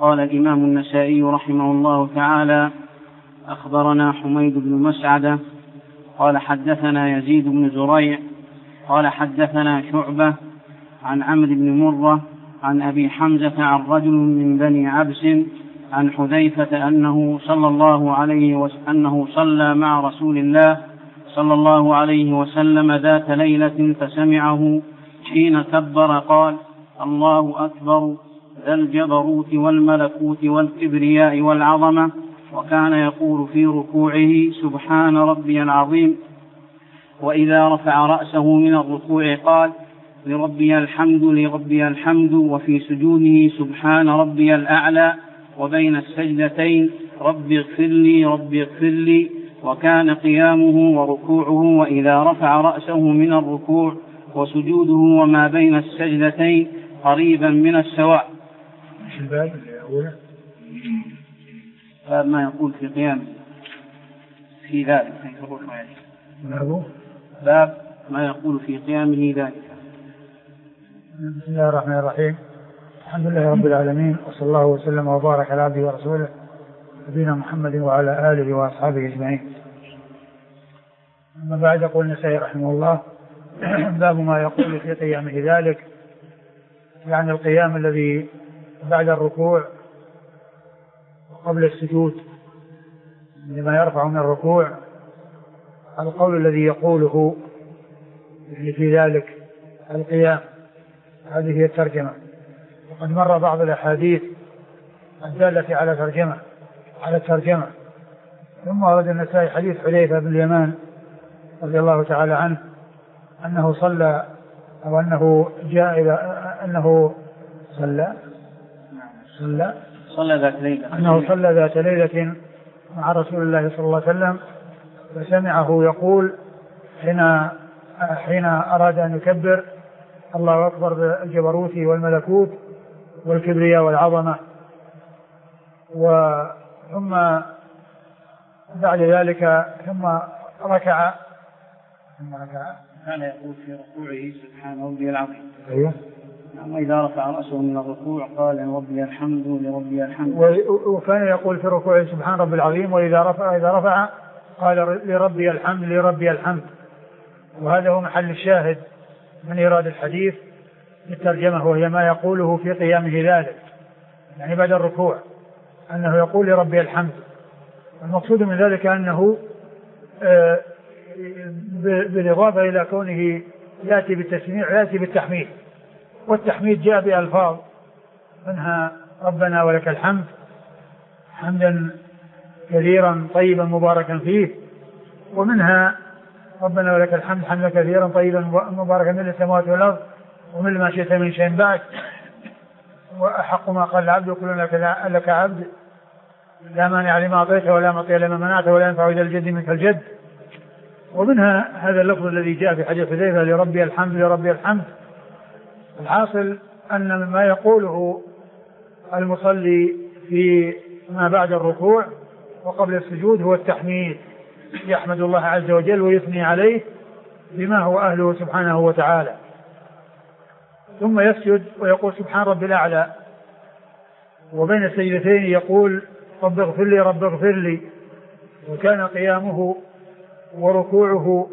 قال الإمام النسائي رحمه الله تعالى: أخبرنا حميد بن مسعدة قال حدثنا يزيد بن زريع قال حدثنا شعبة عن عمرو بن مرة عن أبي حمزة عن رجل من بني عبس عن حذيفة أنه صلى مع رسول الله صلى الله عليه وسلم ذات ليلة فسمعه حين كبر قال: الله أكبر ذا الجبروت والملكوت والكبرياء والعظمة، وكان يقول في ركوعه: سبحان ربي العظيم. وإذا رفع رأسه من الركوع قال: لربي الحمد لربي الحمد. وفي سجوده: سبحان ربي الأعلى. وبين السجدتين: ربي اغفر لي ربي اغفر لي. وكان قيامه وركوعه وإذا رفع رأسه من الركوع وسجوده وما بين السجدتين قريبا من السواء. باب ما يقول في قيامه في ذلك. باب ما يقول في قيامه ذلك. بسم الله الرحمن الرحيم. الحمد لله رب العالمين، وصلى الله وسلم وبارك على عبده ورسوله نبينا محمد وعلى آله وأصحابه أجمعين. أما بعد، يقول النسائي رحمه الله: باب ما يقول في قيامه ذلك، يعني القيام الذي بعد الركوع وقبل السجود، لما يرفع من الركوع، القول الذي يقوله في ذلك القيام. هذه هي الترجمة. وقد مر بعض الأحاديث الدالة على الترجمة. ثم ورد النسائي حديث حذيفة بن اليمان رضي الله تعالى عنه أنه صلى ذات ليلة مع رسول الله صلى الله عليه وسلم، فسمعه يقول حين أراد أن يكبر: الله أكبر بالجبروت والملكوت والكبرياء والعظمة. ثم بعد ذلك ركع. كان يقول في ركوعه: سبحان ربي العظيم. أيوه. وإذا رفع رأسه من الركوع قال: لربي الحمد لربي الحمد. وكان يقول في ركوعه: سبحان ربي العظيم. وإذا رفع قال: لربي الحمد لربي الحمد. وهذا هو محل الشاهد من إيراد الحديث بالترجمة، وهي ما يقوله في قيامه ذلك، يعني بعد الركوع، أنه يقول: لربي الحمد. المقصود من ذلك أنه بالإضافة إلى كونه يأتي بالتسميع يأتي بالتحميد. والتحميد جاء بألفاظ، منها: ربنا ولك الحمد حمدا كثيرا طيبا مباركا فيه، ومنها: ربنا ولك الحمد حمدا كثيرا طيبا مباركا من السماوات والأرض ومن ما شئت من شيء بعد، وأحق ما قال العبد وكلنا لك عبد، لا مانع لما أعطيت ولا معطي لما منعت ولا ينفع ذا الجد منك الجد. ومنها هذا اللفظ الذي جاء في حديث حذيفة: لربي الحمد لربي الحمد. الحاصل أن ما يقوله المصلي في ما بعد الركوع وقبل السجود هو التحميد، يحمد الله عز وجل ويثني عليه بما هو أهله سبحانه وتعالى. ثم يسجد ويقول: سبحان ربي الأعلى. وبين السجدتين يقول: رب اغفر لي رب اغفر لي. وكان قيامه وركوعه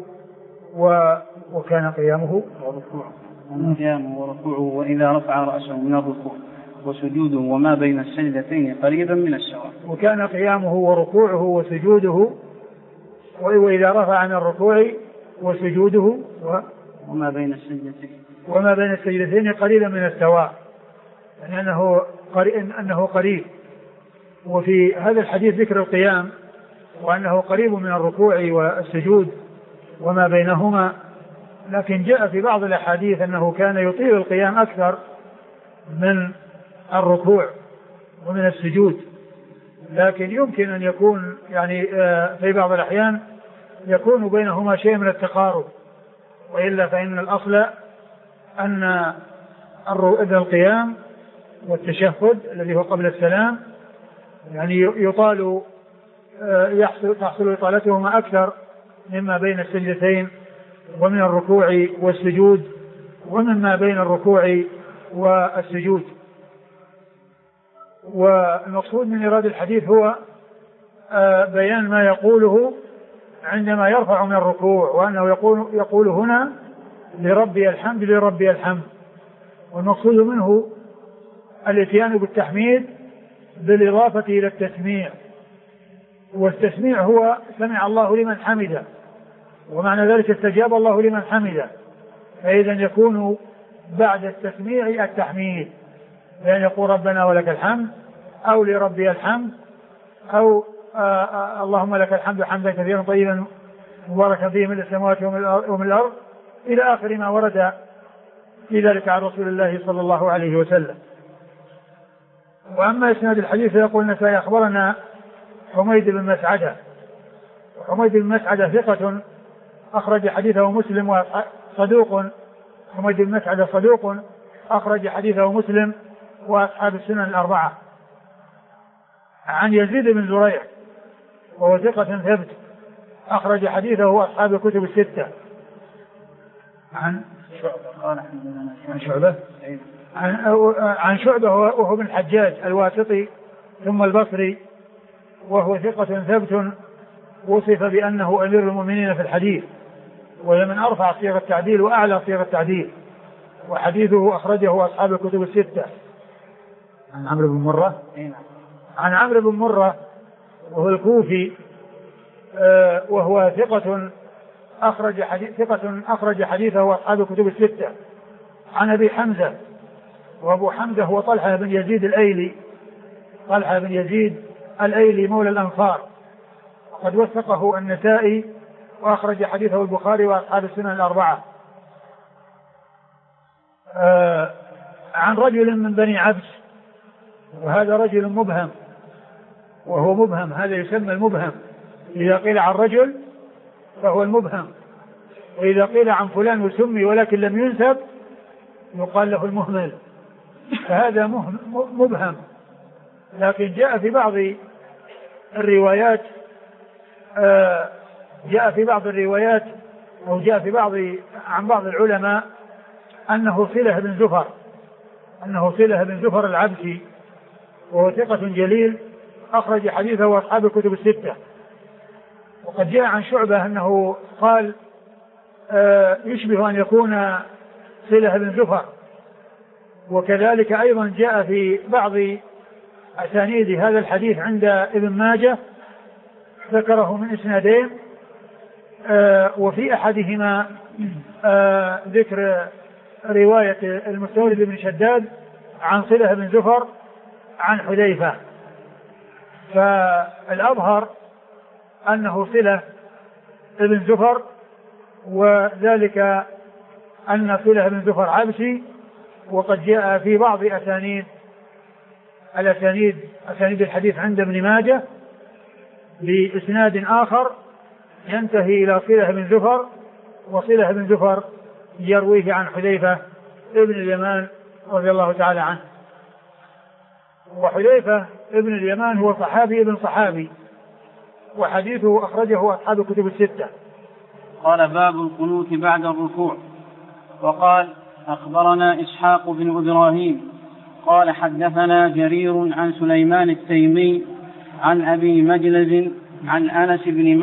وركوعه وإذا رفع رأسه من الركوع وسجوده وما بين السجدتين قريبا من السواء. وكان قيامه وركوعه وسجوده وإذا رفع من الركوع وسجوده وما بين السجدتين قريبا من السواء، يعني أنه قريب. وفي هذا الحديث ذكر القيام وأنه قريب من الركوع والسجود وما بينهما، لكن جاء في بعض الأحاديث أنه كان يطيل القيام أكثر من الركوع ومن السجود. لكن يمكن أن يكون يعني في بعض الأحيان يكون بينهما شيء من التقارب، وإلا فإن الأصل أن القيام والتشهد الذي هو قبل السلام يعني يطال، تحصل إطالتهما أكثر مما بين السجدتين ومن الركوع والسجود ومما بين الركوع والسجود. والمقصود من إيراد الحديث هو بيان ما يقوله عندما يرفع من الركوع، وأنه يقول هنا لربي الحمد لربي الحمد. والمقصود منه الاتيان بالتحميد بالإضافة إلى التسميع، والتسميع هو سمع الله لمن حمده، ومعنى ذلك استجاب الله لمن حمده، فإذا يكون بعد التسميع التحميد، لأن يقول ربنا ولك الحمد أو لربي الحمد أو اللهم لك الحمد حمدا كثيرا طيبا مباركا فيه من السماوات ومن الأرض إلى آخر ما ورد في ذلك عن رسول الله صلى الله عليه وسلم. وأما إسناد الحديث يقول النسائي أخبرنا حميد بن مسعدة، وحميد بن مسعدة ثقة أخرج حديثه مسلم صدوق، حميد بن مسعدة صدوق أخرج حديثه مسلم وأصحاب السنن الأربعة. عن يزيد بن زريع وهو ثقة ثبت أخرج حديثه أصحاب الكتب الستة. عن شعبة وهو بن الحجاج الواسطي ثم البصري، وهو ثقة ثبت وصف بأنه أمير المؤمنين في الحديث، وهي من أرفع صيغ التعديل وأعلى صيغ التعديل، وحديثه أخرجه أصحاب الكتب الستة. عن عمرو بن مرة، عن عمرو بن مرة وهو الكوفي وهو ثقة أخرج حديثه أصحاب الكتب الستة. عن أبي حمزة، وأبو حمزة هو طلحة بن يزيد الأيلي، طلحة بن يزيد الأيلي مولى الأنصار، قد وثقه النسائي وأخرج حديثه البخاري وأصحاب السنن الأربعة. عن رجل من بني عبس، وهذا رجل مبهم، وهو مبهم، هذا يسمى المبهم، إذا قيل عن رجل فهو المبهم، وإذا قيل عن فلان يسمي ولكن لم ينسب يقال له المهمل، فهذا مبهم. لكن جاء في بعض الروايات أو جاء في عن بعض العلماء أنه صلة بن زفر العبسي، وهو ثقة جليل أخرج حديثه أصحاب الكتب الستة. وقد جاء عن شعبة أنه قال يشبه أن يكون صلة بن زفر. وكذلك أيضا جاء في بعض أسانيد هذا الحديث عند ابن ماجه ذكره من إسنادين، وفي أحدهما ذكر رواية المستورد بن شداد عن صلة بن زفر عن حذيفة، فالأظهر أنه صلة بن زفر، وذلك أن صلة بن زفر عبسي. وقد جاء في بعض أسانيد الحديث عند ابن ماجه بإسناد آخر ينتهي إلى صلة بن زفر، وصلة بن زفر يرويه عن حذيفة ابن اليمان رضي الله تعالى عنه. وحذيفة ابن اليمان هو صحابي ابن صحابي، وحديثه أخرجه أصحاب الكتب الستة. قال باب القنوت بعد الركوع. وقال أخبرنا إسحاق بن إبراهيم قال حدثنا جرير عن سليمان التيمي عن أبي مجلز عن أنس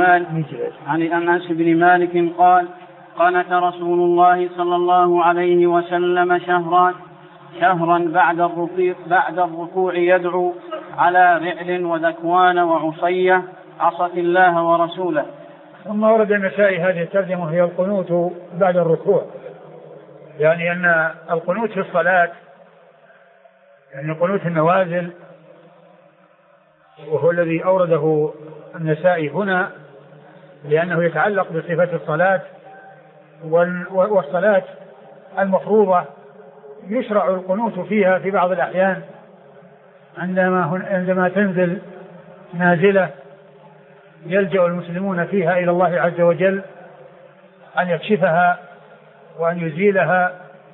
بن مالك قال قنت رسول الله صلى الله عليه وسلم شهرا بعد الركوع يدعو على رعل وذكوان وعصية عصت الله ورسوله. ثم ورد النسائي هذه الترجمة هي القنوت بعد الركوع، يعني أن القنوت في الصلاة، يعني قنوت النوازل، وهو الذي أورده النسائي هنا لأنه يتعلق بصفة الصلاة، والصلاة المفروضة يشرع القنوت فيها في بعض الأحيان عندما تنزل نازلة يلجأ المسلمون فيها إلى الله عز وجل أن يكشفها وأن يزيلها،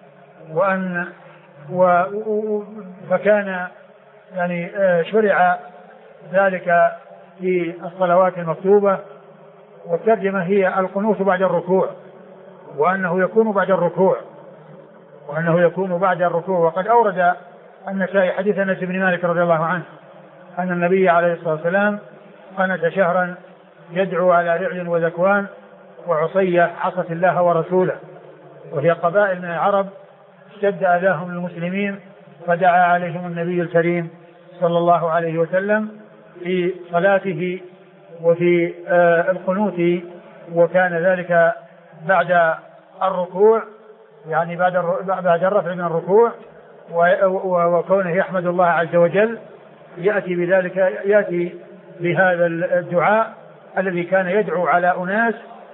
فكان يعني شرع ذلك في الصلوات المكتوبة. والترجمة هي القنوت بعد الركوع، وأنه يكون بعد الركوع، وقد أورد النسائي حديث أنس بن مالك رضي الله عنه أن النبي عليه الصلاة والسلام قنت شهرا يدعو على رعل وذكوان وعصية عصت الله ورسوله، وهي قبائل من العرب اشتد أذاهم المسلمين، فدعا عليهم النبي الكريم صلى الله عليه وسلم في صلاته وفي القنوت، وكان ذلك بعد الركوع، يعني بعد الرفع من الركوع، وكونه يحمد الله عز وجل يأتي بهذا الدعاء الذي كان يدعو على أناس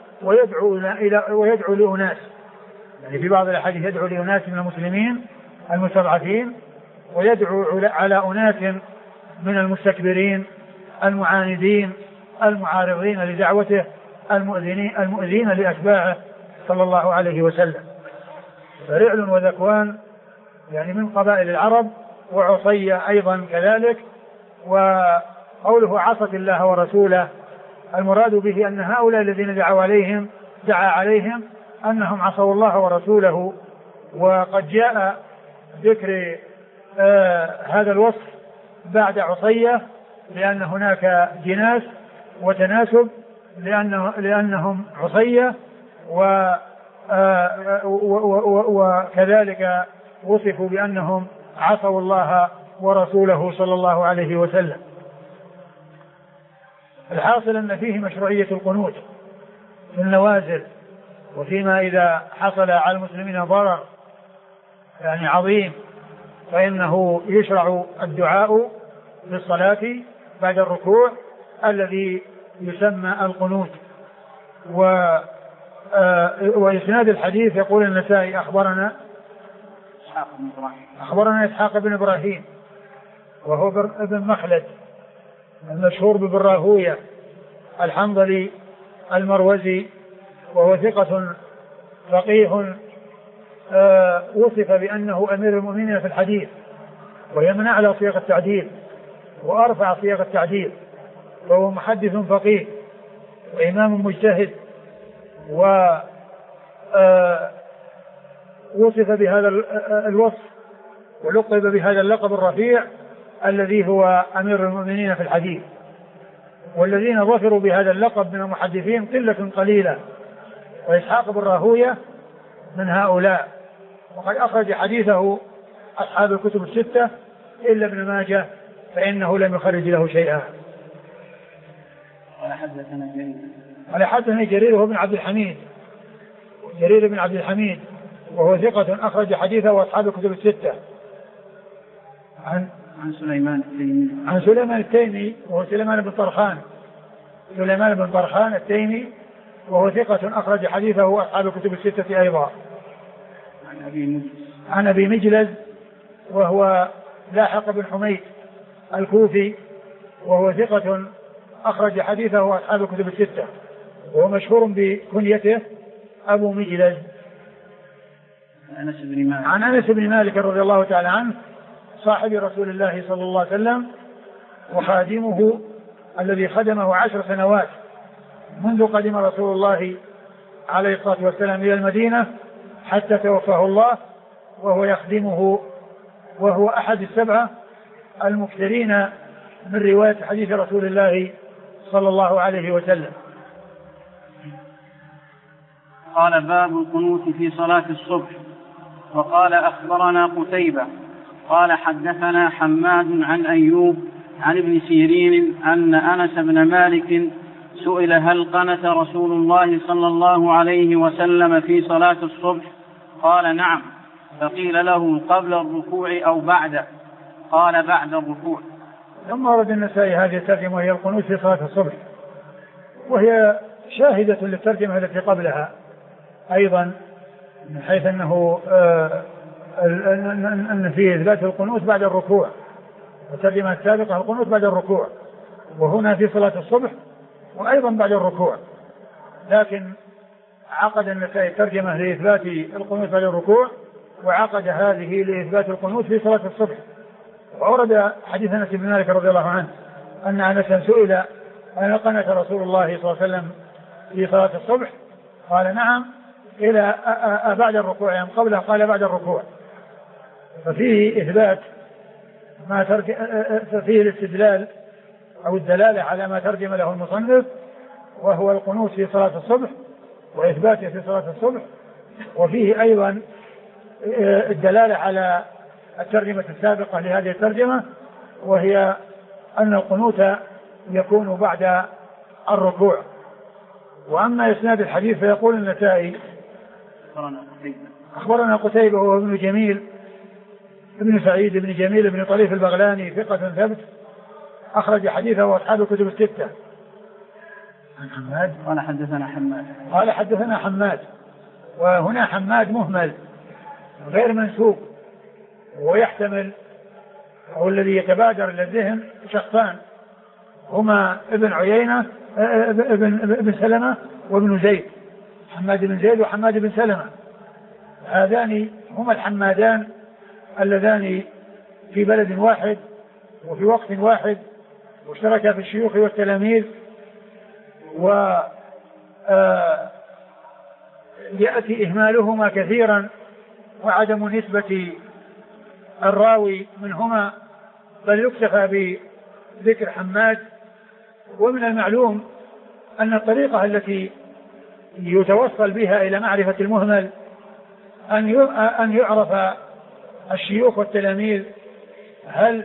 ويدعو لأناس، يعني في بعض الأحاديث يدعو لأناس من المسلمين المستضعفين، ويدعو على أناس من المستكبرين المعاندين المعارضين لدعوته المؤذين لأتباعه صلى الله عليه وسلم. فرعل وذكوان يعني من قبائل العرب، وعصية أيضا كذلك. وقوله عصت الله ورسوله المراد به أن هؤلاء الذين دعا عليهم أنهم عصوا الله ورسوله. وقد جاء ذكر هذا الوصف بعد عصية لأن هناك جناس وتناسب، لأنهم عصية، وكذلك وصفوا بأنهم عصوا الله ورسوله صلى الله عليه وسلم. الحاصل أن فيه مشروعية القنوت في النوازل، وفيما إذا حصل على المسلمين ضرر يعني عظيم فإنه يشرع الدعاء في الصلاة بعد الركوع الذي يسمى القنوت. وإسناد الحديث يقول النسائي أخبرنا إسحاق بن إبراهيم وهو ابن مخلد المشهور ببراهوية الحنظلي المروزي، وهو ثقة فقيه وصف بأنه أمير المؤمنين في الحديث، وهي من أعلى صيغ التعديل وأرفع صيغ التعديل، وهو محدث فقيه وإمام مجتهد، ووصف بهذا الوصف ولقب بهذا اللقب الرفيع الذي هو أمير المؤمنين في الحديث. والذين ظفروا بهذا اللقب من المحدثين قلة قليلة، وإسحاق بن راهوية من هؤلاء، وقد أخرج حديثه أصحاب الكتب الستة إلا ابن ماجه فإنه لم يخرج له شيئا. قال حدثنا جرير بن عبد الحميد وهو ثقة أخرج حديثه وأصحاب الكتب الستة. عن سليمان التيمي وهو سليمان بن طرخان التيمي، وهو ثقة أخرج حديثه وأصحاب الكتب الستة أيضا. عن أبي مجلز وهو لاحق بن حميد الكوفي، وهو ثقة أخرج حديثه وأصحاب الكتب الستة، وهو مشهور بكنيته أبو مجلز. عن أنس بن مالك رضي الله تعالى عنه صاحب رسول الله صلى الله عليه وسلم وخادمه الذي خدمه 10 سنوات منذ قدم رسول الله عليه الصلاة والسلام إلى المدينة حتى توفاه الله، وهو يخدمه، وهو أحد السبعة المكثرين من رواية حديث رسول الله صلى الله عليه وسلم. قال باب القنوت في صلاة الصبح. وقال أخبرنا قتيبة قال حدثنا حماد عن أيوب عن ابن سيرين أن أنس بن مالك سئل هل قنت رسول الله صلى الله عليه وسلم في صلاة الصبح؟ قال نعم. فقيل له قبل الركوع أو بعده؟ قال بعد الركوع. ثم ورد النسائي هذه الترجمة وهي القنوت في صلاة الصبح، وهي شاهدة للترجمة التي قبلها أيضا، من حيث أنه أن فيه إثبات القنوت بعد الركوع، والترجمة السابقة القنوت بعد الركوع، وهنا في صلاة الصبح وأيضا بعد الركوع. لكن عقد النسائي ترجمة لإثبات القنوت بعد الركوع، وعقد هذه لإثبات القنوت في صلاة الصبح. وأورد حديث أنس بن مالك رضي الله عنه أن أنسا سئل أن قنت رسول الله صلى الله عليه وسلم في صلاة الصبح؟ قال نعم. إلى بعد الركوع يعني قبله؟ قال بعد الركوع. ففيه إثبات فيه الاستدلال أو الدلالة على ما ترجم له المصنف، وهو القنوت في صلاة الصبح وإثباته في صلاة الصبح. وفيه أيضا الدلالة على الترجمة السابقة لهذه الترجمة، وهي أن القنوت يكون بعد الركوع. وأما إسناد الحديث فيقول النسائي أخبرنا قتيبة وهو ابن جميل ابن سعيد ابن جميل ابن طريف البغلاني ثقة ثبت أخرج حديثه وأصحاب الكتب الستة. عن حماد قال حدثنا حماد، وهنا حماد مهمل غير منسوب، ويحتمل أو الذي يتبادر إلى الذهن شخصان هما ابن عيينة ابن سلمة وابن زيد، حماد بن زيد وحماد بن سلمة، هذان هما الحمادان اللذان في بلد واحد وفي وقت واحد، واشتركا في الشيوخ والتلاميذ. يأتي إهمالهما كثيرا وعدم نسبة الراوي منهما، بل يكتفى بذكر حماد. ومن المعلوم أن الطريقة التي يتوصل بها إلى معرفة المهمل أن يعرف الشيوخ والتلاميذ، هل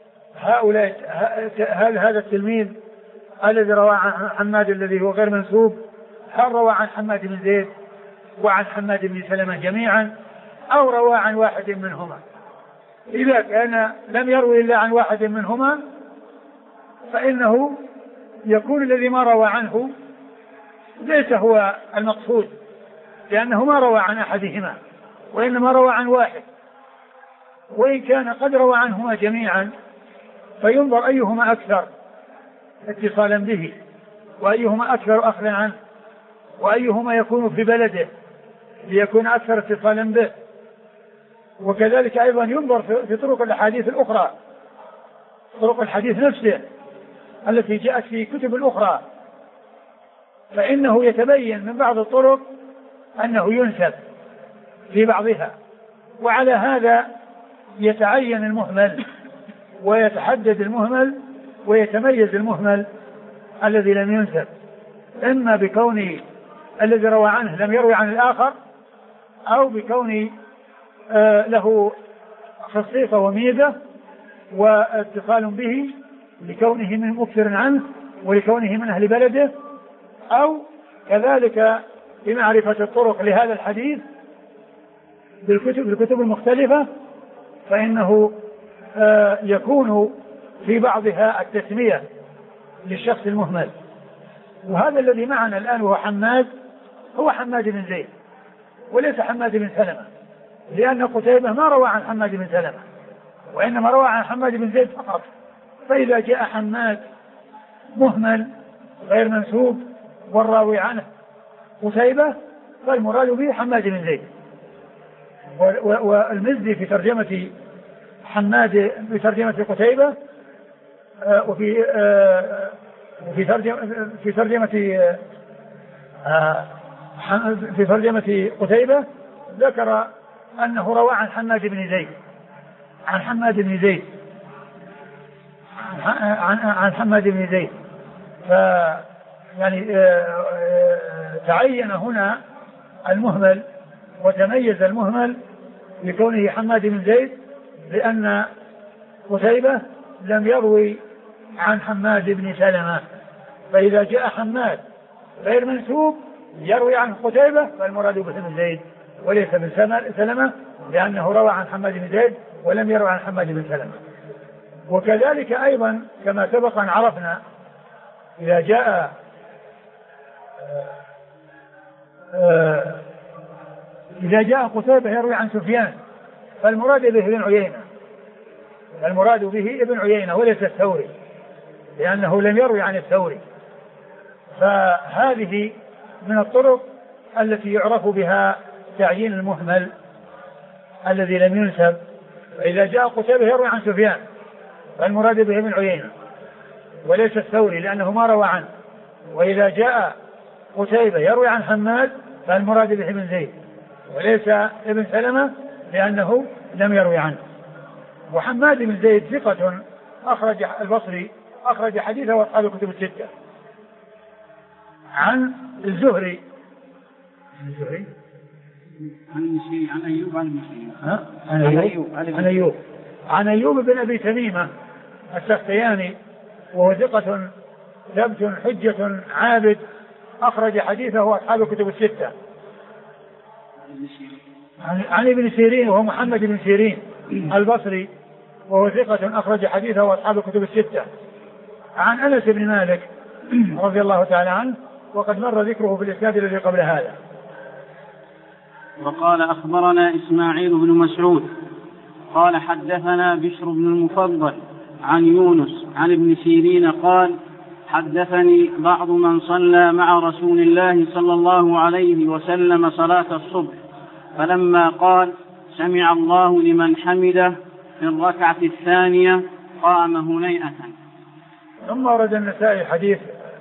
هذا التلميذ الذي روى عن حماد الذي هو غير منسوب هل روى عن حماد بن زيد وعن حماد بن سلمة جميعا أو روى عن واحد منهما. إذا كان لم يروي إلا عن واحد منهما فإنه يكون الذي ما روى عنه ليس هو المقصود، لأنه ما روى عن أحدهما وإنما روى عن واحد، وإن كان قد روى عنهما جميعا فينظر أيهما أكثر اتصالا به، وأيهما أكثر أخذا عنه، وأيهما يكون في بلده ليكون أكثر اتصالا به. وكذلك أيضا ينظر في طرق الأحاديث الأخرى، طرق الحديث نفسه التي جاءت في كتب الأخرى، فإنه يتبين من بعض الطرق أنه ينسب في بعضها، وعلى هذا يتعين المهمل ويتحدد المهمل ويتميز المهمل الذي لم ينسب، إما بكون الذي روى عنه لم يروي عن الآخر، أو بكون له خصيصة وميزة واتصال به لكونه من مكثر عنه ولكونه من أهل بلده، أو كذلك بمعرفة الطرق لهذا الحديث بالكتب المختلفة، فإنه يكون في بعضها التسمية للشخص المهمل. وهذا الذي معنا الآن هو حماد، هو حماد بن زيد وليس حماد بن سلمة، لأن قتيبة ما روى عن حماد بن سلمة وإنما روى عن حماد بن زيد فقط. فإذا جاء حماد مهمل غير منسوب والراوي عنه قتيبة فالمراد به حماد بن زيد. والمزي في ترجمة حماد بترجمة قتيبة في ترجمة قتيبة ذكر أنه روى عن حماد بن زيد عن حماد بن زيد. يعني تعين هنا المهمل وتميز المهمل لكونه حماد بن زيد، لأن قتيبة لم يروي عن حماد بن سلمة. فإذا جاء حماد غير منسوب يروي عن قتيبة فالمراد به بن زيد وليس بن سلمة، لأنه روى عن حماد بن زيد ولم يروي عن حماد بن سلمة. وكذلك أيضا كما سبق أن عرفنا إذا جاء قتيبة يروي عن سفيان فالمراد به ابن عيينة وليس الثوري، لأنه لم يروي عن الثوري. فهذه من الطرق التي يعرف بها تعيين المهمل الذي لم ينسب. فإذا جاء قتيبة يروي عن سفيان فالمراد به ابن عيينة وليس الثوري لأنه ما روى عنه. وإذا جاء قتيبة يروي عن حماد فالمراد به ابن زيد وليس ابن سلمة لأنه لم يروي عنه. وحماد بن زيد ثقة أخرج البصري أخرج حديثه وأصحاب الكتب الستة. عن الزهري عن أيوب بن أبي تميمة السختياني وهو ثقة ثبت حجة عابد أخرج حديثه وأصحاب الكتب الستة. عن ابن سيرين وهو محمد بن سيرين البصري وهو ثقة أخرج حديثه وأصحاب الكتب الستة. عن أنس بن مالك رضي الله تعالى عنه وقد مر ذكره في الإسناد الذي قبل هذا. وقال أخبرنا إسماعيل بن مسعود قال حدثنا بشر بن المفضل عن يونس عن ابن سيرين قال حدثني بعض من صلى مع رسول الله صلى الله عليه وسلم صلاة الصبح فلما قال سمع الله لمن حمده في الركعة الثانية قام هنيئة. ثم أورد النسائي حديث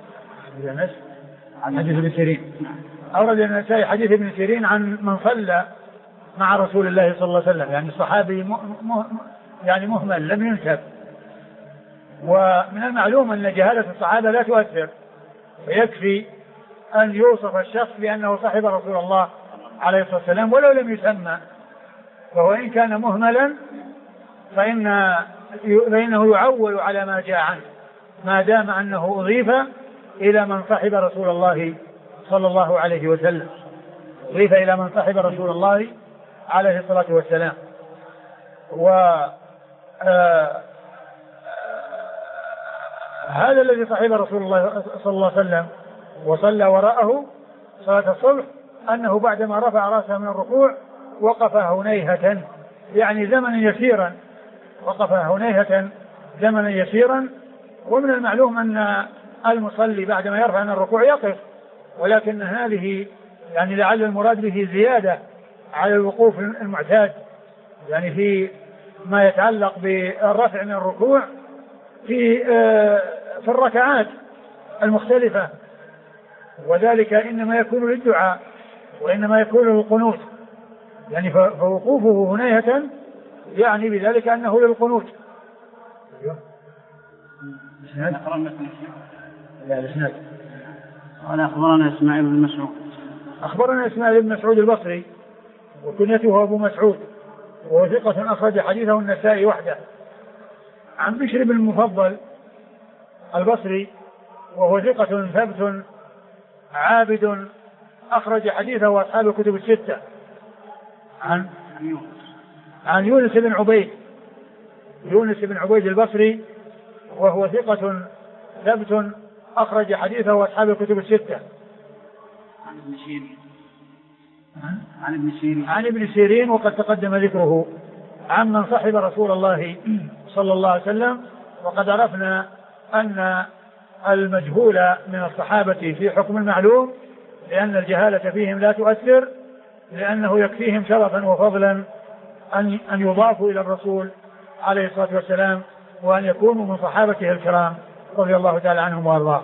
ابن سيرين أورد النسائي حديث ابن سيرين عن من صلى مع رسول الله صلى الله عليه وسلم، يعني الصحابي يعني مهمل لم ينسب. ومن المعلوم أن جهالة الصحابة لا تؤثر، ويكفي أن يوصف الشخص بأنه صاحب رسول الله عليه الصلاة والسلام ولو لم يسمى، وهو إن كان مهملا فإنه يعول على ما جاء عنه ما دام أنه أضيف إلى من صاحب رسول الله صلى الله عليه وسلم، أضيف إلى من صاحب رسول الله عليه الصلاة والسلام. هذا الذي صاحب رسول الله صلى الله عليه وسلم وصلى وراءه صلاة الصبح أنه بعدما رفع رأسه من الركوع وقف هنيهة، يعني زمنا يسيرا، وقف هنيهة زمنا يسيرا. ومن المعلوم أن المصلي بعدما يرفع من الركوع يقف، ولكن هذه يعني لعل المراد به زيادة على الوقوف المعتاد، يعني في ما يتعلق بالرفع من الركوع في الركعات المختلفة، وذلك إنما يكون للدعاء وإنما يكون للقنوت، يعني فوقوفه هنيهة يعني بذلك أنه للقنوت. قال أخبرنا إسماعيل بن مسعود أخبرنا إسماعيل بن مسعود البصري وكنيته أبو مسعود وهو ثقة أخرج حديثه النسائي وحده. عن بشر بن المفضل البصري وهو ثقة ثبت عابد أخرج حديثه وأصحاب الكتب الستة. عن يونس بن عبيد البصري وهو ثقة ثبت أخرج حديثه وأصحاب الكتب الستة. عن ابن سيرين وقد تقدم ذكره. عمن صحب رسول الله صلى الله عليه وسلم، وقد عرفنا أن المجهول من الصحابة في حكم المعلوم، لأن الجهالة فيهم لا تؤثر، لأنه يكفيهم شرفا وفضلا أن يضافوا إلى الرسول عليه الصلاة والسلام وأن يكونوا من صحابته الكرام رضي الله تعالى عنهم وارضاهم.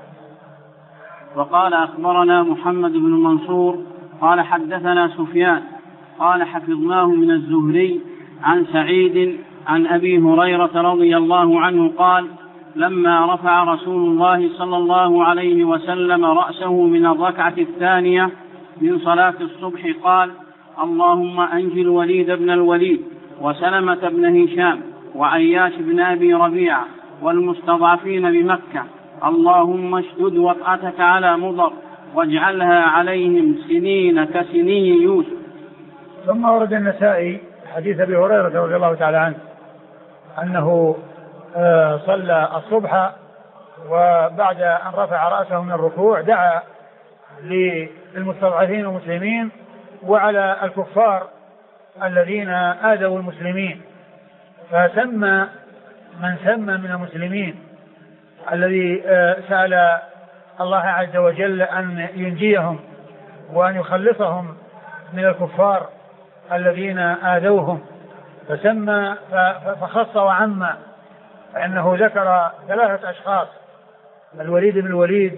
وقال أخبرنا محمد بن منصور قال حدثنا سفيان قال حفظناه من الزهري عن سعيد عن أبي هريرة رضي الله عنه قال لما رفع رسول الله صلى الله عليه وسلم رأسه من الركعة الثانية من صلاة الصبح قال اللهم أنجِ الوليد بن الوليد وسلمة بن هشام وعياش بن أبي ربيعة والمستضعفين بمكة، اللهم اشدد وطأتك على مضر واجعلها عليهم سنين كسني يوسف. ثم ورد النسائي حديث أبي هريرة رضي الله تعالى عنه أنه صلى الصبح وبعد أن رفع رأسه من الركوع دعا للمستضعفين والمسلمين وعلى الكفار الذين آذوا المسلمين، فسمى من سمى من المسلمين الذي سأل الله عز وجل أن ينجيهم وأن يخلصهم من الكفار الذين آذوهم، فسمى فخص وعم، فإنه ذكر 3 أشخاص: الوليد بن الوليد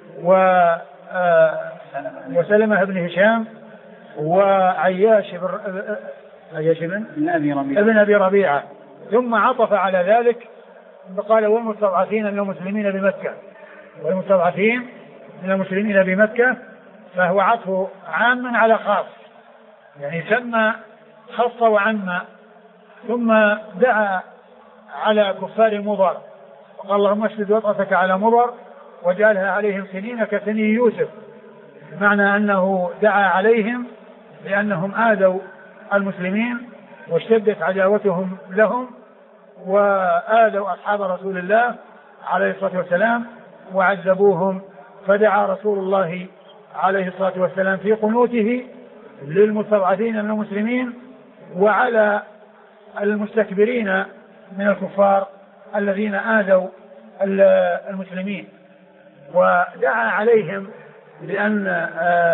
وسلمة بن هشام وعياش بن ابن أبي ربيعة، ثم عطف على ذلك فقال والمستضعفين من المسلمين بمكة، والمستضعفين من المسلمين بمكة، فهو عطف عام على خاص، يعني سمى خص وعم. ثم دعا على كفار مضر وقال اللهم اشدد وطأتك على مضر واجعلها عليهم سنين كسني يوسف، بمعنى أنه دعا عليهم لأنهم آذوا المسلمين واشتدت عداوتهم لهم وآذوا أصحاب رسول الله عليه الصلاة والسلام وعذبوهم، فدعا رسول الله عليه الصلاة والسلام في قنوته للمستضعفين من المسلمين وعلى المستكبرين من الكفار الذين آذوا المسلمين، ودعا عليهم بأن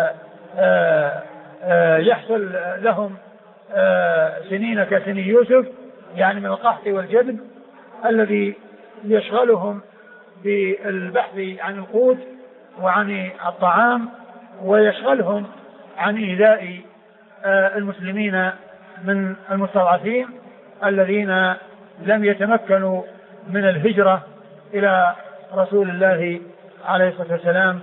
يحصل لهم سنين كسني يوسف، يعني من القحط والجدب الذي يشغلهم بالبحث عن القوت وعن الطعام ويشغلهم عن إيذاء المسلمين من المستضعفين الذين لم يتمكنوا من الهجرة إلى رسول الله عليه الصلاة والسلام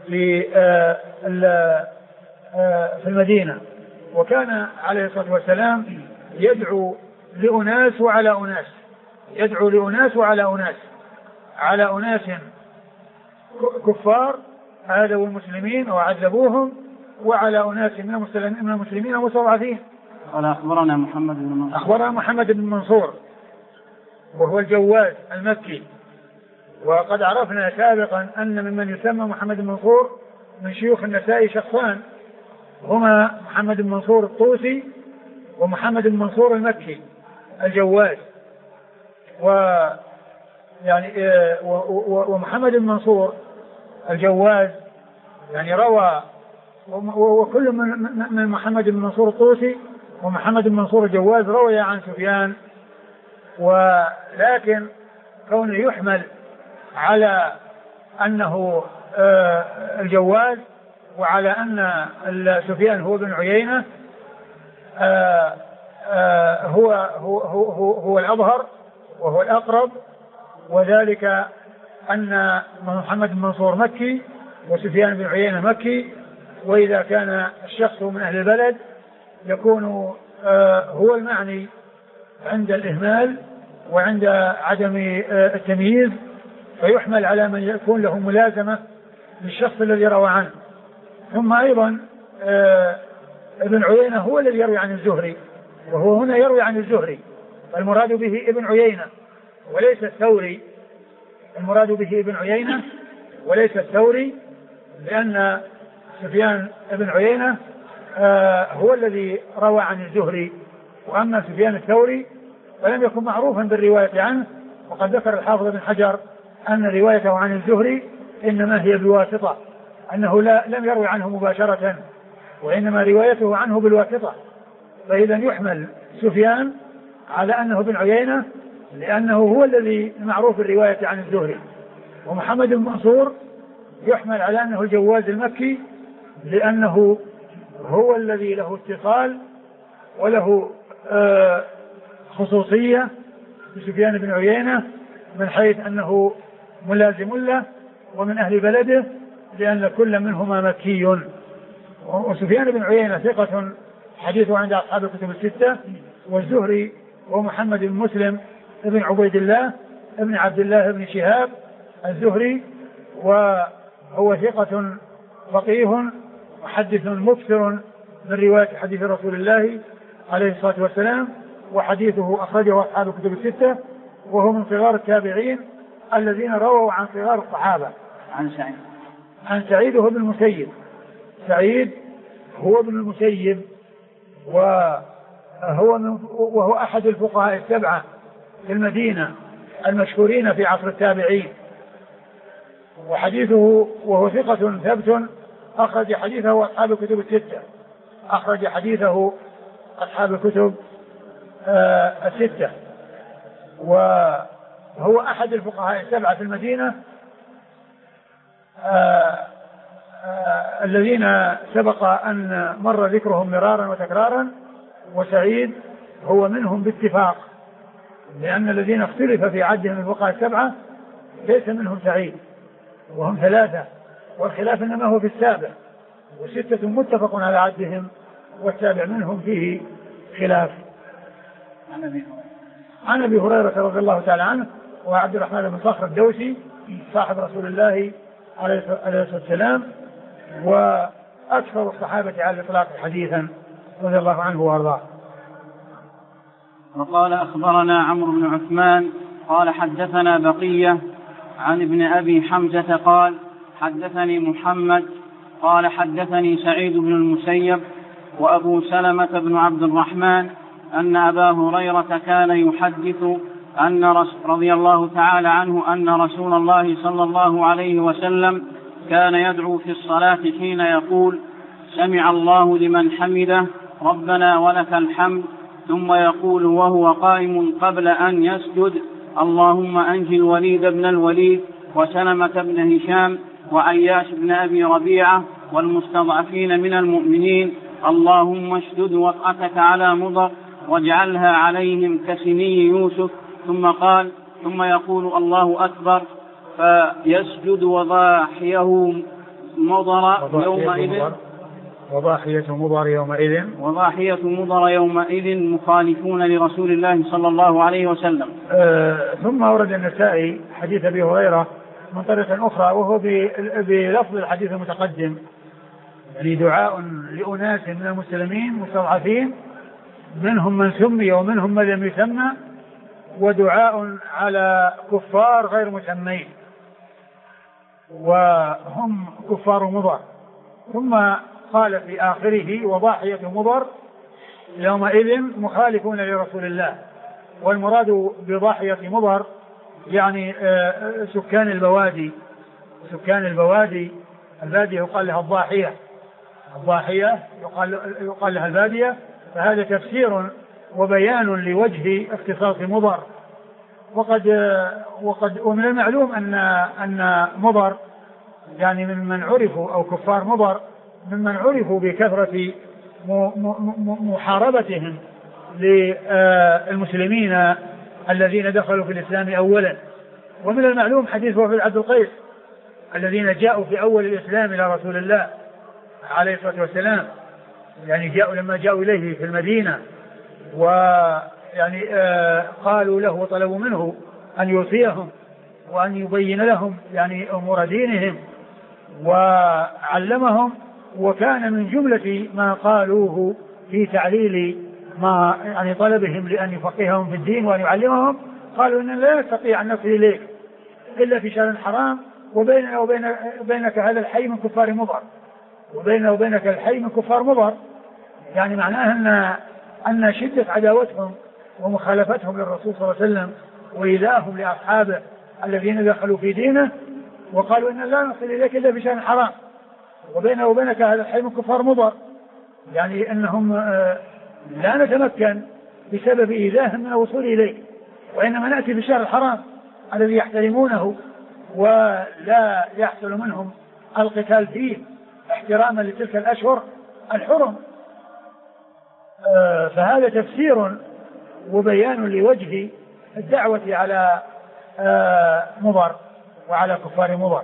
في المدينة. وكان عليه الصلاة والسلام يدعو لأناس وعلى أناس، يدعو لأناس وعلى أناس، على أناس كفار آذوا المسلمين وعذبوهم، وعلى أناس من المسلمين المستضعفين. قال أخبرنا محمد بن منصور، أخبرنا محمد بن منصور وهو الجواد المكي، وقد عرفنا سابقا أن ممن يسمى محمد بن منصور من شيوخ النسائي شخصان، هما محمد بن منصور الطوسي ومحمد بن منصور المكي الجواد. ومحمد بن منصور الجواد يعني روى، وكل من محمد بن منصور الطوسي ومحمد بن منصور الجواد روي عن سفيان، ولكن كونه يحمل على أنه الجواد وعلى أن سفيان هو بن عيينة هو الأظهر وهو الأقرب، وذلك أن محمد بن منصور مكي وسفيان بن عيينة مكي، وإذا كان الشخص من أهل البلد يكون هو المعني عند الإهمال وعند عدم التمييز، فيحمل على من يكون له ملازمة للشخص الذي روى عنه. ثم أيضا ابن عيينة هو الذي يروي عن الزهري، وهو هنا يروي عن الزهري، فالمراد به ابن عيينة وليس الثوري، المراد به ابن عيينة وليس الثوري، لأن سفيان ابن عيينة هو الذي روى عن الزهري، وأما سفيان الثوري فلم يكن معروفا بالرواية عنه، وقد ذكر الحافظ بن حجر أن روايته عن الزهري إنما هي بواسطة، أنه لم يروي عنه مباشرة، وإنما روايته عنه بالواسطة، فإذا يحمل سفيان على أنه ابن عيينة لأنه هو الذي معروف الرواية عن الزهري، ومحمد بن منصور يحمل على أنه الجواز المكي لأنه هو الذي له اتصال وله خصوصية بسفيان بن عيينة من حيث أنه ملازم له ومن أهل بلده، لأن كل منهما مكي. وسفيان بن عيينة ثقة حديثه عند أصحاب الكتب الستة، والزهري ومحمد بن مسلم ابن عبيد الله ابن عبد الله بن شهاب الزهري، وهو ثقة فقيه محدث مكثر من رواية حديث رسول الله عليه الصلاة والسلام، وحديثه أخرجه أصحاب الكتب الستة، وهو من صغار التابعين الذين رووا عن صغار الصحابة. عن سعيد هو ابن المسيب، سعيد هو ابن المسيب، وهو أحد الفقهاء السبعة في المدينة المشهورين في عصر التابعين، وحديثه وهو ثقة ثبت أخرج حديثه أصحاب الكتب الستة، أخرج حديثه أصحاب الكتب الستة، وهو أحد الفقهاء السبعة في المدينة الذين سبق أن مر ذكرهم مرارا وتكرارا، وسعيد هو منهم باتفاق، لأن الذين اختلف في عدهم الفقهاء السبعة ليس منهم سعيد وهم ثلاثة، والخلاف إنما هو في السابع، وستة متفق على عدهم والسابع منهم فيه خلاف. عن أبي هريرة رضي الله تعالى عنه وعبد الرحمن بن صخر الدوسي صاحب رسول الله عليه الصلاة والسلام، وأكثر الصحابة على الإطلاق حديثا رضي الله عنه وأرضاه. وقال أخبرنا عمرو بن عثمان قال حدثنا بقية عن ابن أبي حمزة قال حدثني محمد قال حدثني سعيد بن المسيب وأبو سلمة بن عبد الرحمن أن أبا هريرة كان يحدث رضي الله تعالى عنه أن رسول الله صلى الله عليه وسلم كان يدعو في الصلاة حين يقول سمع الله لمن حمده ربنا ولك الحمد، ثم يقول وهو قائم قبل أن يسجد اللهم أنجي الوليد بن الوليد وسلمة بن هشام وعياش بن أبي ربيعة والمستضعفين من المؤمنين، اللهم اشدد وطأتك على مضر واجعلها عليهم كسني يوسف، ثم يقول الله أكبر فيسجد وضاحيه مضر يومئذ مخالفون لرسول الله صلى الله عليه وسلم. ثم ورد النسائي حديث أبي هريرة من طريق أخرى وهو بلفظ الحديث المتقدم، يعني دعاء لأناس من المسلمين مستضعفين منهم من سمي ومنهم من لم يسمى، ودعاء على كفار غير مسمين وهم كفار مضر. ثم قال في آخره وضاحية مضر يومئذ مخالفون لرسول الله، والمراد بضاحية مضر يعني سكان البوادي. البادية يقال لها الضاحية يقال لها البادية، فهذا تفسير وبيان لوجه اختصاص مضر. ومن المعلوم أن مضر يعني ممن عرفوا أو كفار مضر ممن عرفوا بكثرة محاربتهم للمسلمين الذين دخلوا في الإسلام أولا. ومن المعلوم حديث وفد عبد القيس الذين جاءوا في أول الإسلام إلى رسول الله عليه الصلاة والسلام، يعني لما جاءوا إليه في المدينة ويعني قالوا له وطلبوا منه أن يوصيهم وأن يبين لهم يعني أمور دينهم وعلمهم، وكان من جملة ما قالوه في تعليل ما يعني طلبهم لأن يفقههم في الدين وأن يعلمهم، قالوا إن لا نستطيع أن نصل إليك إلا في شهر حرام وبيننا وبينك هذا الحي من كفار مضر، وبيننا وبينك الحي من كفار مضر، يعني معناه أن شدة عداوتهم ومخالفتهم للرسول صلى الله عليه وسلم وإيذائهم لأصحابه الذين دخلوا في دينه، وقالوا إن لا نصل إليك إلا في شهر حرام وبيننا وبينك هذا الحي من كفار مضر، يعني أنهم لا نتمكن بسبب إيذائهم من الوصول إليه، وإنما نأتي بالشهر الحرام الذي يحترمونه ولا يحصل منهم القتال فيه احتراما لتلك الأشهر الحرم. فهذا تفسير وبيان لوجه الدعوة على مضر وعلى كفار مضر.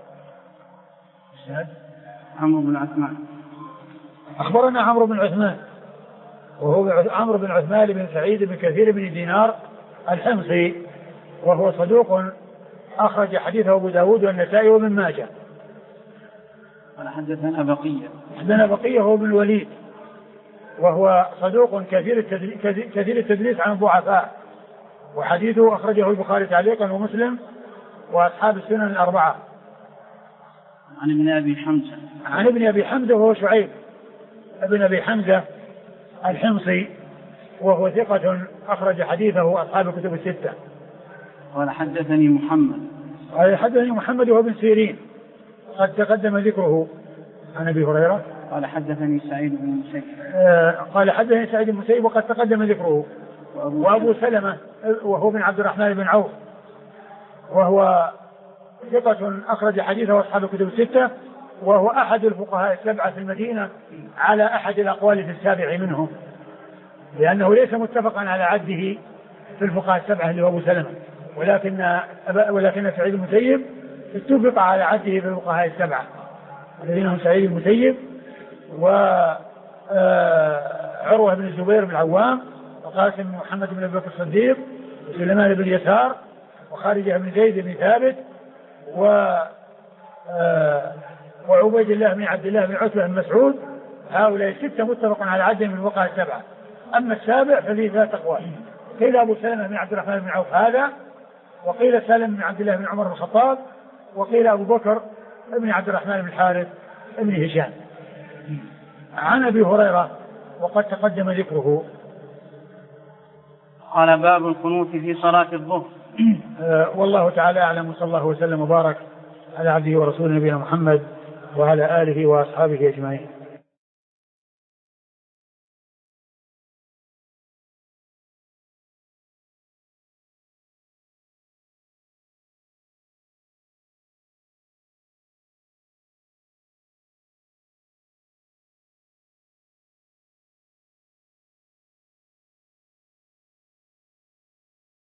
عمرو بن عثمان أخبرنا عمرو بن عثمان وهو عمرو بن عثمان بن سعيد بن كثير بن دينار الحمصي، وهو صدوق أخرج حديثه أبو داود والنسائي وابن ماجه. قال حدثنا بقية هو بن الوليد، وهو صدوق كثير التدليس عن الضعفاء، وحديثه أخرجه البخاري تعليقا ومسلم وأصحاب السنن الأربعة. عن ابن أبي حمزة وهو شعيب ابن أبي حمزة الحمصي، وهو ثقة أخرج حديثه أصحاب الكتب الستة. قال حدثني محمد وهو بن سيرين قد تقدم ذكره. عن أبي هريرة قال حدثني سعيد بن المسيب وقد تقدم ذكره. وأبو سلمة وهو بن عبد الرحمن بن عوف، وهو ثقة أخرج حديثه أصحاب الكتب الستة، وهو أحد الفقهاء السبعة في المدينة على أحد الأقوال في السابع منهم، لأنه ليس متفقا على عده في في الفقهاء السبعة اللي هو أبو سلمة، ولكن سعيد المسيب اتفق على عده في الفقهاء السبعة الذين هم سعيد المسيب وعروة بن الزبير بن العوام وقاسم بن محمد بن أبي بكر الصديق وسليمان بن يسار وخارجة بن زيد بن ثابت وعبيد الله بن عبد الله بن عتبة بن مسعود. هؤلاء الستة متفق على عدد من الفقهاء السبعة. أما السابع ففيه ثلاث أقوال، قيل أبو سلمة بن عبد الرحمن بن عوف هذا، وقيل سالم بن عبد الله بن عمر بن الخطاب، وقيل أبو بكر بن عبد الرحمن بن الحارث بن هشام. عن أبي هريرة وقد تقدم ذكره. قال باب القنوت في صلاة الظهر. والله تعالى أعلم، وصلى الله وسلم وبارك على عبده ورسوله نبينا محمد وعلى آله وأصحابه أجمعين.